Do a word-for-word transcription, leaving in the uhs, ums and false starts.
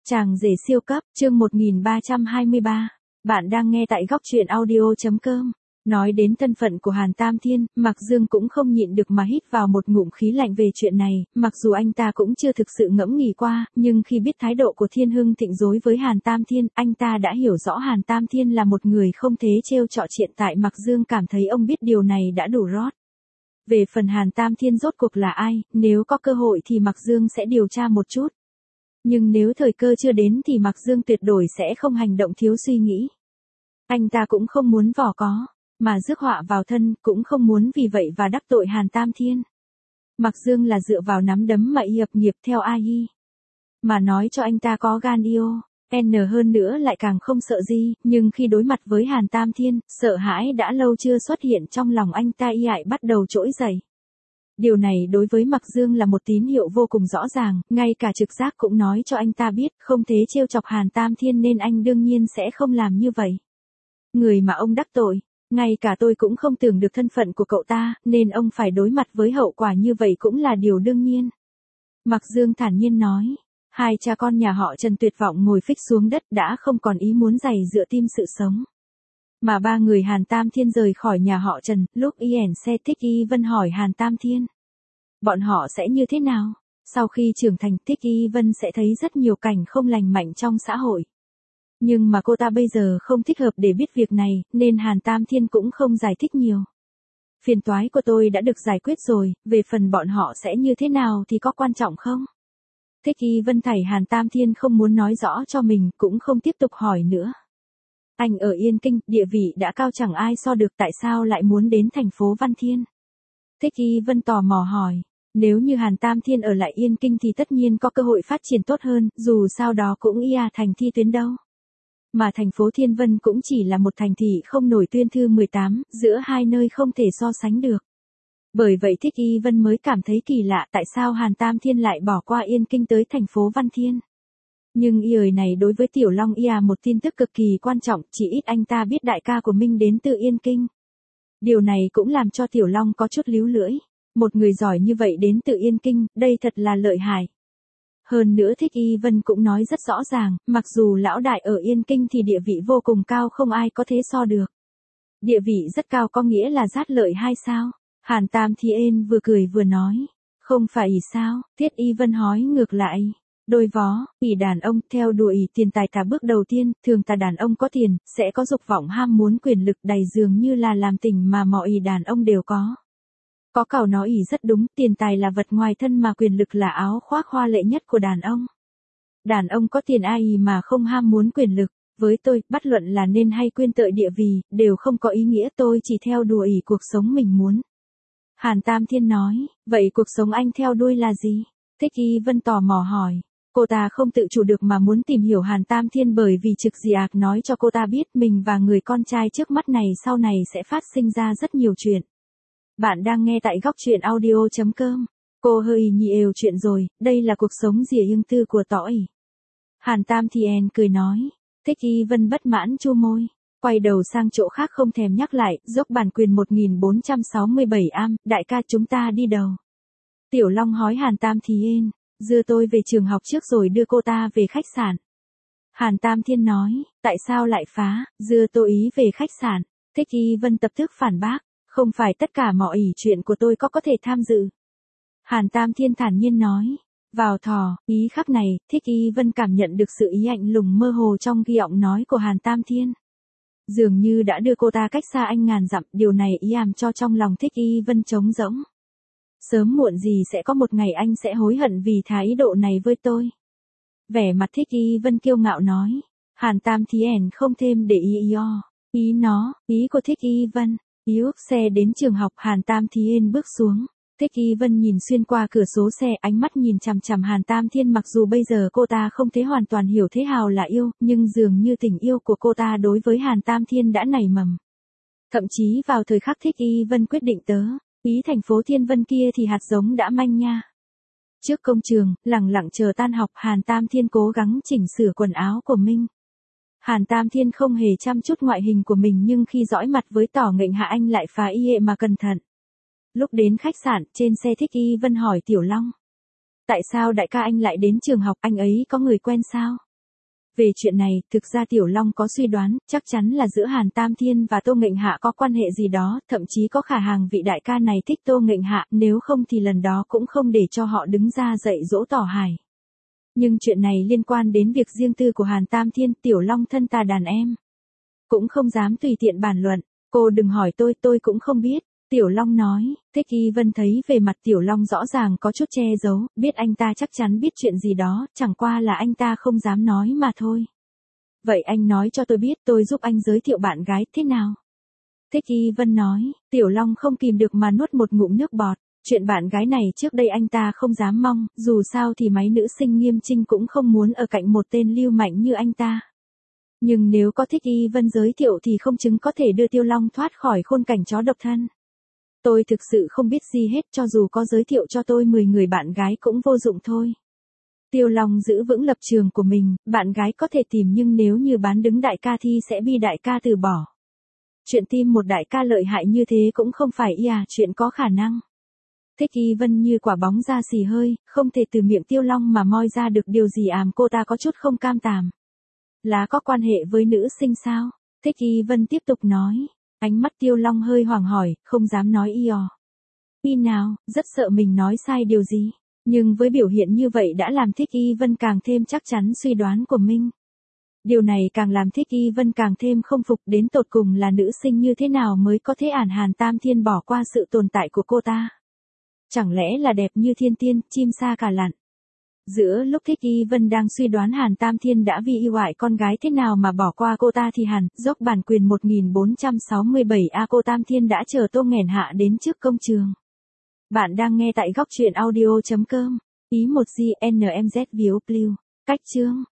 Chàng rể siêu cấp, chương một nghìn ba trăm hai mươi ba. Bạn đang nghe tại góc truyện audio chấm com. Nói đến thân phận của Hàn Tam Thiên, Mạc Dương cũng không nhịn được mà hít vào một ngụm khí lạnh về chuyện này, mặc dù anh ta cũng chưa thực sự ngẫm nghĩ qua, nhưng khi biết thái độ của Thiên Hưng Thịnh đối với Hàn Tam Thiên, anh ta đã hiểu rõ Hàn Tam Thiên là một người không thế trêu chọc. Hiện tại Mạc Dương cảm thấy ông biết điều này đã đủ rót. Về phần Hàn Tam Thiên rốt cuộc là ai, nếu có cơ hội thì Mạc Dương sẽ điều tra một chút. Nhưng nếu thời cơ chưa đến thì Mạc Dương tuyệt đối sẽ không hành động thiếu suy nghĩ. Anh ta cũng không muốn vỏ có, mà rước họa vào thân, cũng không muốn vì vậy và đắc tội Hàn Tam Thiên. Mạc Dương là dựa vào nắm đấm mà y hợp nghiệp theo A Hi. Mà nói cho anh ta có gan yêu, N hơn nữa lại càng không sợ gì, nhưng khi đối mặt với Hàn Tam Thiên, sợ hãi đã lâu chưa xuất hiện trong lòng anh ta, y ại bắt đầu trỗi dậy. Điều này đối với Mạc Dương là một tín hiệu vô cùng rõ ràng, ngay cả trực giác cũng nói cho anh ta biết, không thế trêu chọc Hàn Tam Thiên nên anh đương nhiên sẽ không làm như vậy. Người mà ông đắc tội, ngay cả tôi cũng không tưởng được thân phận của cậu ta, nên ông phải đối mặt với hậu quả như vậy cũng là điều đương nhiên. Mạc Dương thản nhiên nói, hai cha con nhà họ Trần tuyệt vọng ngồi phịch xuống đất đã không còn ý muốn giày dựa tim sự sống. Mà ba người Hàn Tam Thiên rời khỏi nhà họ Trần, lúc yên xe Thích Y Vân hỏi Hàn Tam Thiên. Bọn họ sẽ như thế nào? Sau khi trưởng thành, Thích Y Vân sẽ thấy rất nhiều cảnh không lành mạnh trong xã hội. Nhưng mà cô ta bây giờ không thích hợp để biết việc này, nên Hàn Tam Thiên cũng không giải thích nhiều. Phiền toái của tôi đã được giải quyết rồi, về phần bọn họ sẽ như thế nào thì có quan trọng không? Thích Y Vân thảy Hàn Tam Thiên không muốn nói rõ cho mình, cũng không tiếp tục hỏi nữa. Anh ở Yên Kinh, địa vị đã cao chẳng ai so được, tại sao lại muốn đến thành phố Văn Thiên? Thích Y Vân tò mò hỏi, nếu như Hàn Tam Thiên ở lại Yên Kinh thì tất nhiên có cơ hội phát triển tốt hơn, dù sao đó cũng ia thành thi tuyến đâu. Mà thành phố Thiên Vân cũng chỉ là một thành thị không nổi tuyên thư mười tám, giữa hai nơi không thể so sánh được. Bởi vậy Thích Y Vân mới cảm thấy kỳ lạ tại sao Hàn Tam Thiên lại bỏ qua Yên Kinh tới thành phố Văn Thiên. Nhưng ý này đối với Tiểu Long ia một tin tức cực kỳ quan trọng, chỉ ít anh ta biết đại ca của mình đến từ Yên Kinh. Điều này cũng làm cho Tiểu Long có chút líu lưỡi. Một người giỏi như vậy đến từ Yên Kinh, đây thật là lợi hại. Hơn nữa Thích Y Vân cũng nói rất rõ ràng, mặc dù lão đại ở Yên Kinh thì địa vị vô cùng cao, không ai có thể so được. Địa vị rất cao có nghĩa là rát lợi hay sao? Hàn Tam Thiên vừa cười vừa nói. Không phải ý sao? Thích Y Vân hỏi ngược lại. Đôi vó, ỷ đàn ông, theo đuổi tiền tài cả bước đầu tiên, thường ta đàn ông có tiền, sẽ có dục vọng ham muốn quyền lực đầy dường như là làm tình mà mọi ỷ đàn ông đều có. Có cậu nói ỷ rất đúng, tiền tài là vật ngoài thân mà quyền lực là áo khoác hoa lệ nhất của đàn ông. Đàn ông có tiền ai mà không ham muốn quyền lực, với tôi, bất luận là nên hay quyên tợi địa vị, đều không có ý nghĩa, tôi chỉ theo đuổi cuộc sống mình muốn. Hàn Tam Thiên nói, vậy cuộc sống anh theo đuổi là gì? Thích Y Vân tò mò hỏi. Cô ta không tự chủ được mà muốn tìm hiểu Hàn Tam Thiên bởi vì trực dị ạc nói cho cô ta biết mình và người con trai trước mắt này sau này sẽ phát sinh ra rất nhiều chuyện. Bạn đang nghe tại góc truyện audio chấm com. Cô hơi nhị ều chuyện rồi, đây là cuộc sống rìa riêng tư của tỏi. Hàn Tam Thiên cười nói. Thích Y Vân bất mãn chu môi. Quay đầu sang chỗ khác không thèm nhắc lại, dốc bản quyền một nghìn bốn trăm sáu mươi bảy am, đại ca chúng ta đi đầu. Tiểu Long hỏi Hàn Tam Thiên. Đưa tôi về trường học trước rồi đưa cô ta về khách sạn. Hàn Tam Thiên nói, tại sao lại phá, đưa tôi ý về khách sạn. Thích Y Vân tập tức phản bác, không phải tất cả mọi ý chuyện của tôi có có thể tham dự. Hàn Tam Thiên thản nhiên nói, vào thò, ý khắc này, Thích Y Vân cảm nhận được sự ý lạnh lùng mơ hồ trong giọng nói của Hàn Tam Thiên. Dường như đã đưa cô ta cách xa anh ngàn dặm, điều này ý làm cho trong lòng Thích Y Vân trống rỗng. Sớm muộn gì sẽ có một ngày anh sẽ hối hận vì thái độ này với tôi. Vẻ mặt Thích Y Vân kiêu ngạo nói. Hàn Tam Thiên không thêm để ý ý o. Ý nó, ý của Thích Y Vân. Ý ước xe đến trường học, Hàn Tam Thiên bước xuống. Thích Y Vân nhìn xuyên qua cửa sổ xe, ánh mắt nhìn chằm chằm Hàn Tam Thiên, mặc dù bây giờ cô ta không thể hoàn toàn hiểu thế nào là yêu, nhưng dường như tình yêu của cô ta đối với Hàn Tam Thiên đã nảy mầm. Thậm chí vào thời khắc Thích Y Vân quyết định tớ. Ý thành phố Thiên Vân kia thì hạt giống đã manh nha. Trước công trường, lặng lặng chờ tan học, Hàn Tam Thiên cố gắng chỉnh sửa quần áo của mình. Hàn Tam Thiên không hề chăm chút ngoại hình của mình, nhưng khi dõi mặt với Tỏ Nghệnh Hạ anh lại phá y hệ mà cẩn thận. Lúc đến khách sạn, trên xe Thích Y Vân hỏi Tiểu Long. Tại sao đại ca anh lại đến trường học, anh ấy có người quen sao? Về chuyện này, thực ra Tiểu Long có suy đoán, chắc chắn là giữa Hàn Tam Thiên và Tô Nghịnh Hạ có quan hệ gì đó, thậm chí có khả năng vị đại ca này thích Tô Nghịnh Hạ, nếu không thì lần đó cũng không để cho họ đứng ra dạy dỗ Tỏ Hải. Nhưng chuyện này liên quan đến việc riêng tư của Hàn Tam Thiên, Tiểu Long thân ta đàn em. Cũng không dám tùy tiện bàn luận, cô đừng hỏi tôi, tôi cũng không biết. Tiểu Long nói, Thích Y Vân thấy về mặt Tiểu Long rõ ràng có chút che giấu, biết anh ta chắc chắn biết chuyện gì đó, chẳng qua là anh ta không dám nói mà thôi. Vậy anh nói cho tôi biết, tôi giúp anh giới thiệu bạn gái, thế nào? Thích Y Vân nói, Tiểu Long không kìm được mà nuốt một ngụm nước bọt. Chuyện bạn gái này trước đây anh ta không dám mong, dù sao thì máy nữ sinh Nghiêm Trinh cũng không muốn ở cạnh một tên lưu mạnh như anh ta. Nhưng nếu có Thích Y Vân giới thiệu thì không chứng có thể đưa Tiêu Long thoát khỏi khôn cảnh chó độc thân. Tôi thực sự không biết gì hết, cho dù có giới thiệu cho tôi mười người bạn gái cũng vô dụng thôi. Tiêu Long giữ vững lập trường của mình, bạn gái có thể tìm nhưng nếu như bán đứng đại ca thì sẽ bị đại ca từ bỏ. Chuyện tìm một đại ca lợi hại như thế cũng không phải y à, chuyện có khả năng. Thích Y Vân như quả bóng ra xì hơi, không thể từ miệng Tiêu Long mà moi ra được điều gì àm, cô ta có chút không cam tàm. Là có quan hệ với nữ sinh sao? Thích Y Vân tiếp tục nói. Ánh mắt Tiêu Long hơi hoảng hỏi, không dám nói y ò. Y nào, rất sợ mình nói sai điều gì. Nhưng với biểu hiện như vậy đã làm Thích Y Vân càng thêm chắc chắn suy đoán của mình. Điều này càng làm Thích Y Vân càng thêm không phục, đến tột cùng là nữ sinh như thế nào mới có thể ản Hàn Tam Thiên bỏ qua sự tồn tại của cô ta. Chẳng lẽ là đẹp như thiên tiên, chim sa cả lặn. Giữa lúc Thích Y Vân đang suy đoán Hàn Tam Thiên đã vì yêu ái con gái thế nào mà bỏ qua cô ta thì Hàn, dốc bản quyền một nghìn bốn trăm sáu mươi bảy A cô Tam Thiên đã chờ Tô Nghẻn Hạ đến trước công trường. Bạn đang nghe tại góc truyện audio chấm com. Ý một G N M Z View Blue. Cách chương.